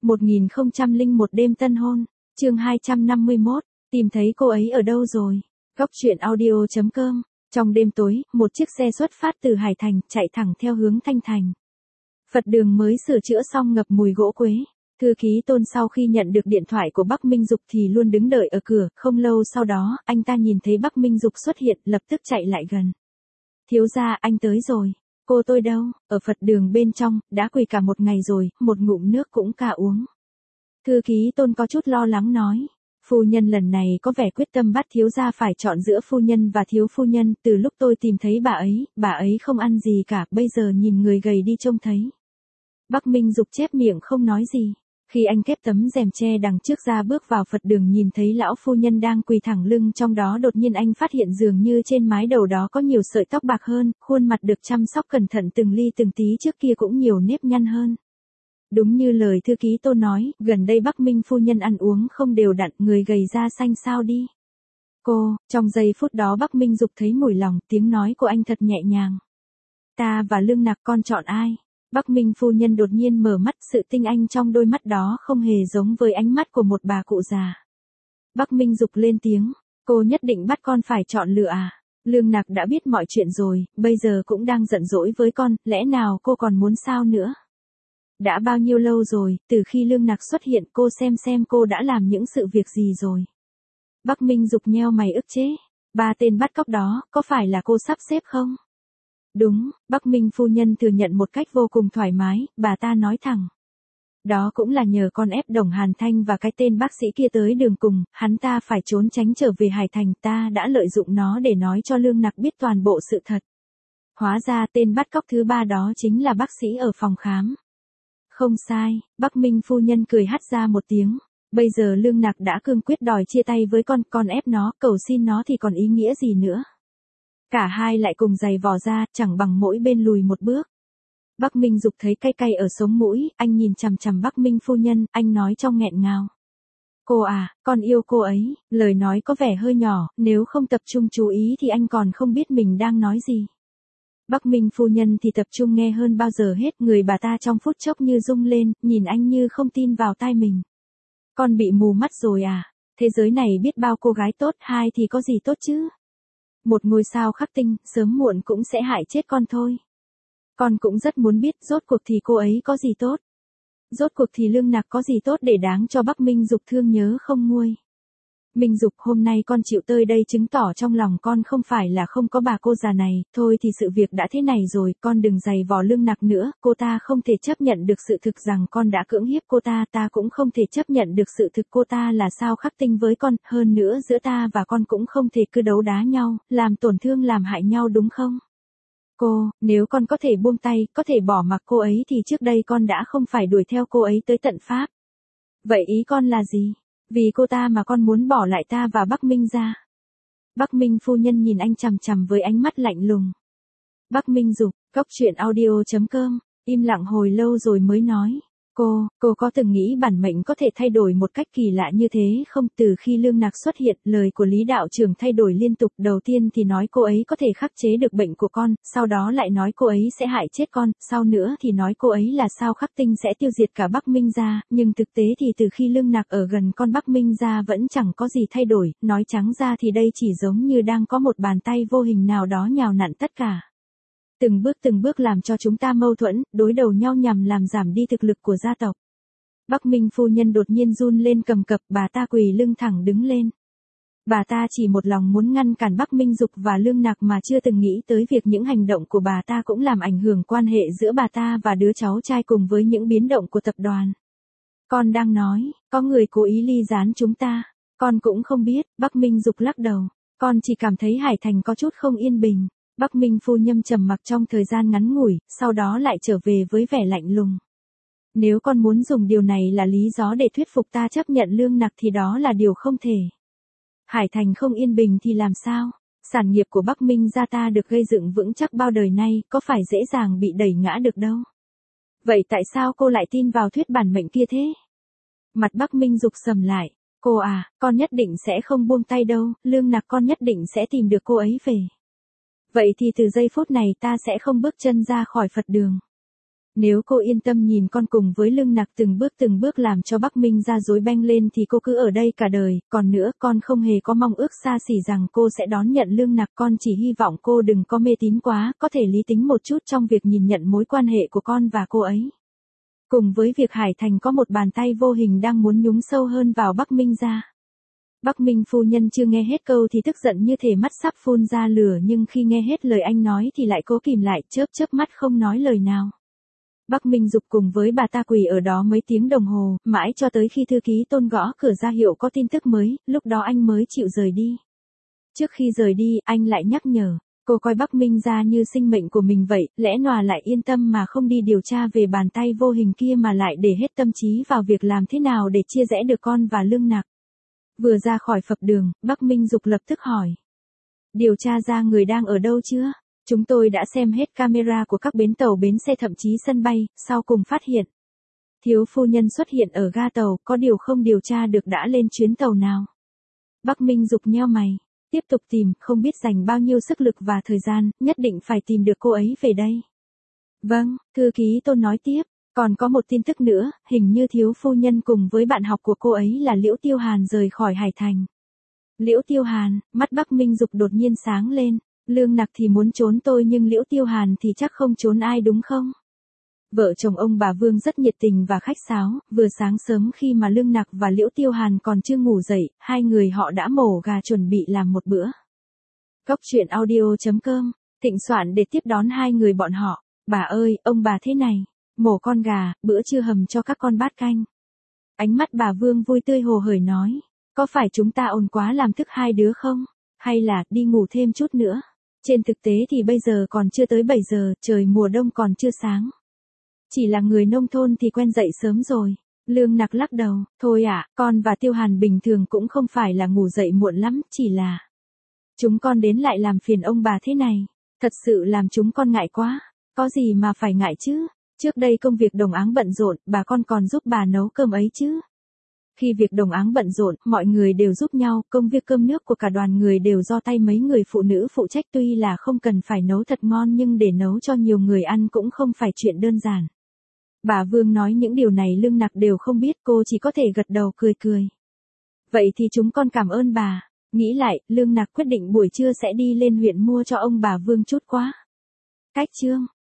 1001 đêm tân hôn, chương 251, tìm thấy cô ấy ở đâu rồi? Góc truyện audio.com. Trong đêm tối, một chiếc xe xuất phát từ Hải Thành, chạy thẳng theo hướng Thanh Thành. Phật đường mới sửa chữa xong ngập mùi gỗ quế. Thư ký Tôn sau khi nhận được điện thoại của Bắc Minh Dục thì luôn đứng đợi ở cửa, không lâu sau đó, anh ta nhìn thấy Bắc Minh Dục xuất hiện, lập tức chạy lại gần. Thiếu gia, anh tới rồi. Cô tôi đâu? Ở Phật đường bên trong, đã quỳ cả một ngày rồi, một ngụm nước cũng cả uống. Thư ký Tôn có chút lo lắng nói. Phu nhân lần này có vẻ quyết tâm bắt thiếu gia phải chọn giữa phu nhân và thiếu phu nhân, từ lúc tôi tìm thấy bà ấy không ăn gì cả, bây giờ nhìn người gầy đi trông thấy. Bắc Minh Dục chép miệng không nói gì. Khi anh khép tấm rèm che đằng trước ra bước vào Phật đường nhìn thấy lão phu nhân đang quỳ thẳng lưng trong đó, đột nhiên anh phát hiện dường như trên mái đầu đó có nhiều sợi tóc bạc hơn, khuôn mặt được chăm sóc cẩn thận từng ly từng tí, trước kia cũng nhiều nếp nhăn hơn. Đúng như lời thư ký Tô nói, gần đây Bắc Minh phu nhân ăn uống không đều đặn, người gầy da xanh sao đi. Cô, trong giây phút đó Bắc Minh Dục thấy mùi lòng, tiếng nói của anh thật nhẹ nhàng. Ta và Lương Nặc con chọn ai? Bắc Minh phu nhân đột nhiên mở mắt, sự tinh anh trong đôi mắt đó không hề giống với ánh mắt của một bà cụ già. Bắc Minh Dục lên tiếng, cô nhất định bắt con phải chọn lựa à? Lương Nặc đã biết mọi chuyện rồi, bây giờ cũng đang giận dỗi với con, lẽ nào cô còn muốn sao nữa? Đã bao nhiêu lâu rồi, từ khi Lương Nặc xuất hiện cô xem cô đã làm những sự việc gì rồi. Bắc Minh Dục nheo mày ức chế, ba tên bắt cóc đó, có phải là cô sắp xếp không? Đúng, Bắc Minh phu nhân thừa nhận một cách vô cùng thoải mái, bà ta nói thẳng. Đó cũng là nhờ con ép Đồng Hàn Thanh và cái tên bác sĩ kia tới đường cùng, hắn ta phải trốn tránh trở về Hải Thành, ta đã lợi dụng nó để nói cho Lương Nặc biết toàn bộ sự thật. Hóa ra tên bắt cóc thứ ba đó chính là bác sĩ ở phòng khám. Không sai, Bắc Minh phu nhân cười hắt ra một tiếng. Bây giờ Lương Nặc đã cương quyết đòi chia tay với con ép nó, cầu xin nó thì còn ý nghĩa gì nữa. Cả hai lại cùng giày vò ra, chẳng bằng mỗi bên lùi một bước. Bắc Minh Dục thấy cay cay ở sống mũi, anh nhìn chằm chằm Bắc Minh phu nhân, anh nói trong nghẹn ngào. Cô à, con yêu cô ấy, lời nói có vẻ hơi nhỏ, nếu không tập trung chú ý thì anh còn không biết mình đang nói gì. Bắc Minh phu nhân thì tập trung nghe hơn bao giờ hết, người bà ta trong phút chốc như rung lên, nhìn anh như không tin vào tai mình. Con bị mù mắt rồi à? Thế giới này biết bao cô gái tốt, hai thì có gì tốt chứ? Một ngôi sao khắc tinh, sớm muộn cũng sẽ hại chết con thôi. Con cũng rất muốn biết, rốt cuộc thì cô ấy có gì tốt? Rốt cuộc thì Lương Nặc có gì tốt để đáng cho Bắc Minh Dục thương nhớ không nguôi? Minh Dục, hôm nay con chịu tới đây chứng tỏ trong lòng con không phải là không có bà cô già này, thôi thì sự việc đã thế này rồi, con đừng giày vò Lương Nặc nữa, cô ta không thể chấp nhận được sự thực rằng con đã cưỡng hiếp cô ta, ta cũng không thể chấp nhận được sự thực cô ta là sao khắc tinh với con, hơn nữa giữa ta và con cũng không thể cứ đấu đá nhau, làm tổn thương làm hại nhau đúng không? Cô, nếu con có thể buông tay, có thể bỏ mặc cô ấy thì trước đây con đã không phải đuổi theo cô ấy tới tận Pháp. Vậy ý con là gì? Vì cô ta mà con muốn bỏ lại ta và Bắc Minh ra. Bắc Minh phu nhân nhìn anh chằm chằm với ánh mắt lạnh lùng. Bắc Minh Dục, góc truyện audio.com, im lặng hồi lâu rồi mới nói. Cô có từng nghĩ bản mệnh có thể thay đổi một cách kỳ lạ như thế không? Từ khi Lương Nặc xuất hiện, lời của Lý đạo trưởng thay đổi liên tục, đầu tiên thì nói cô ấy có thể khắc chế được bệnh của con, sau đó lại nói cô ấy sẽ hại chết con, sau nữa thì nói cô ấy là sao khắc tinh sẽ tiêu diệt cả Bắc Minh gia, nhưng thực tế thì từ khi Lương Nặc ở gần con Bắc Minh gia vẫn chẳng có gì thay đổi, nói trắng ra thì đây chỉ giống như đang có một bàn tay vô hình nào đó nhào nặn tất cả. Từng bước làm cho chúng ta mâu thuẫn, đối đầu nhau nhằm làm giảm đi thực lực của gia tộc. Bắc Minh phu nhân đột nhiên run lên cầm cập, bà ta quỳ lưng thẳng đứng lên. Bà ta chỉ một lòng muốn ngăn cản Bắc Minh Dục và Lương Nặc mà chưa từng nghĩ tới việc những hành động của bà ta cũng làm ảnh hưởng quan hệ giữa bà ta và đứa cháu trai cùng với những biến động của tập đoàn. Con đang nói, có người cố ý ly gián chúng ta. Con cũng không biết, Bắc Minh Dục lắc đầu. Con chỉ cảm thấy Hải Thành có chút không yên bình. Bắc Minh phu nhân trầm mặc trong thời gian ngắn ngủi, sau đó lại trở về với vẻ lạnh lùng. Nếu con muốn dùng điều này là lý do để thuyết phục ta chấp nhận Lương Nặc thì đó là điều không thể. Hải Thành không yên bình thì làm sao? Sản nghiệp của Bắc Minh gia ta được gây dựng vững chắc bao đời nay, có phải dễ dàng bị đẩy ngã được đâu. Vậy tại sao cô lại tin vào thuyết bản mệnh kia thế? Mặt Bắc Minh Dục sầm lại. Cô à, con nhất định sẽ không buông tay đâu, Lương Nặc con nhất định sẽ tìm được cô ấy về. Vậy thì từ giây phút này ta sẽ không bước chân ra khỏi Phật đường. Nếu cô yên tâm nhìn con cùng với Lương Nặc từng bước làm cho Bắc Minh ra rối beng lên thì cô cứ ở đây cả đời, còn nữa con không hề có mong ước xa xỉ rằng cô sẽ đón nhận Lương Nặc, con chỉ hy vọng cô đừng có mê tín quá, có thể lý tính một chút trong việc nhìn nhận mối quan hệ của con và cô ấy. Cùng với việc Hải Thành có một bàn tay vô hình đang muốn nhúng sâu hơn vào Bắc Minh ra. Bắc Minh phu nhân chưa nghe hết câu thì tức giận như thể mắt sắp phun ra lửa, nhưng khi nghe hết lời anh nói thì lại cố kìm lại, chớp mắt không nói lời nào. Bắc Minh Dục cùng với bà ta quỳ ở đó mấy tiếng đồng hồ, mãi cho tới khi thư ký Tôn gõ cửa ra hiệu có tin tức mới, lúc đó anh mới chịu rời đi. Trước khi rời đi, anh lại nhắc nhở, cô coi Bắc Minh ra như sinh mệnh của mình vậy, lẽ nòa lại yên tâm mà không đi điều tra về bàn tay vô hình kia mà lại để hết tâm trí vào việc làm thế nào để chia rẽ được con và Lương Nặc. Vừa ra khỏi phập đường, Bắc Minh Dục lập tức hỏi. Điều tra ra người đang ở đâu chưa? Chúng tôi đã xem hết camera của các bến tàu bến xe thậm chí sân bay, sau cùng phát hiện. Thiếu phu nhân xuất hiện ở ga tàu, có điều không điều tra được đã lên chuyến tàu nào. Bắc Minh Dục nheo mày, tiếp tục tìm, không biết dành bao nhiêu sức lực và thời gian, nhất định phải tìm được cô ấy về đây. Vâng, thư ký Tôn nói tiếp, còn có một tin tức nữa, hình như thiếu phu nhân cùng với bạn học của cô ấy là Liễu Tiêu Hàn rời khỏi Hải Thành. Liễu Tiêu Hàn, mắt Bắc Minh Dục đột nhiên sáng lên. Lương Nặc thì muốn trốn tôi nhưng Liễu Tiêu Hàn thì chắc không trốn ai đúng không? Vợ chồng ông bà Vương rất nhiệt tình và khách sáo, vừa sáng sớm khi mà Lương Nặc và Liễu Tiêu Hàn còn chưa ngủ dậy, hai người họ đã mổ gà chuẩn bị làm một bữa. Góc truyện audio.com, thịnh soạn để tiếp đón hai người bọn họ. Bà ơi, ông bà thế này, mổ con gà, bữa trưa hầm cho các con bát canh. Ánh mắt bà Vương vui tươi hồ hởi nói, có phải chúng ta ồn quá làm thức hai đứa không? Hay là đi ngủ thêm chút nữa? Trên thực tế thì bây giờ còn chưa tới 7 giờ, trời mùa đông còn chưa sáng. Chỉ là người nông thôn thì quen dậy sớm rồi. Lương Nặc lắc đầu, thôi ạ, con và Tiêu Hàn bình thường cũng không phải là ngủ dậy muộn lắm, chỉ là chúng con đến lại làm phiền ông bà thế này. Thật sự làm chúng con ngại quá. Có gì mà phải ngại chứ? Trước đây công việc đồng áng bận rộn, bà con còn giúp bà nấu cơm ấy chứ. Khi việc đồng áng bận rộn, mọi người đều giúp nhau, công việc cơm nước của cả đoàn người đều do tay mấy người phụ nữ phụ trách, tuy là không cần phải nấu thật ngon nhưng để nấu cho nhiều người ăn cũng không phải chuyện đơn giản. Bà Vương nói những điều này Lương Nặc đều không biết, cô chỉ có thể gật đầu cười cười. Vậy thì chúng con cảm ơn bà. Nghĩ lại, Lương Nặc quyết định buổi trưa sẽ đi lên huyện mua cho ông bà Vương chút quá. Cách chương